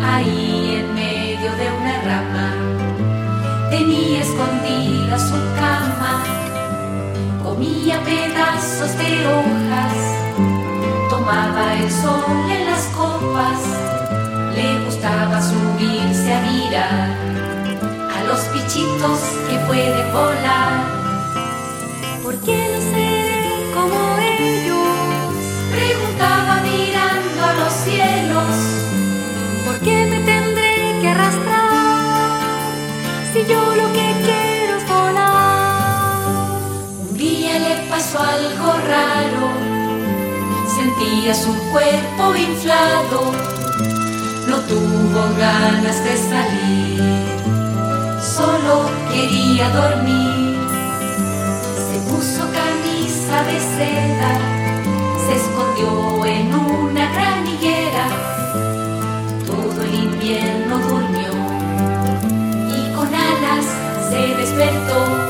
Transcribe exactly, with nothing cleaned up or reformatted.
Ahí en medio de una rama tenía escondida su cama, comía pedazos de hojas, tomaba el sol en las copas, le gustaba subirse a mirar a los bichitos que pueden volar. ¿Por qué no seré como ellos?, preguntaba mirando a los cielos. ¿Por qué me tendré que arrastrar si yo lo que quiero es volar? Un día le pasó algo raro, sentía su cuerpo inflado, no tuvo ganas de salir, solo quería dormir. Se puso camisa de seda, se escondió en una gran higuera, todo el invierno durmió y con alas se despertó.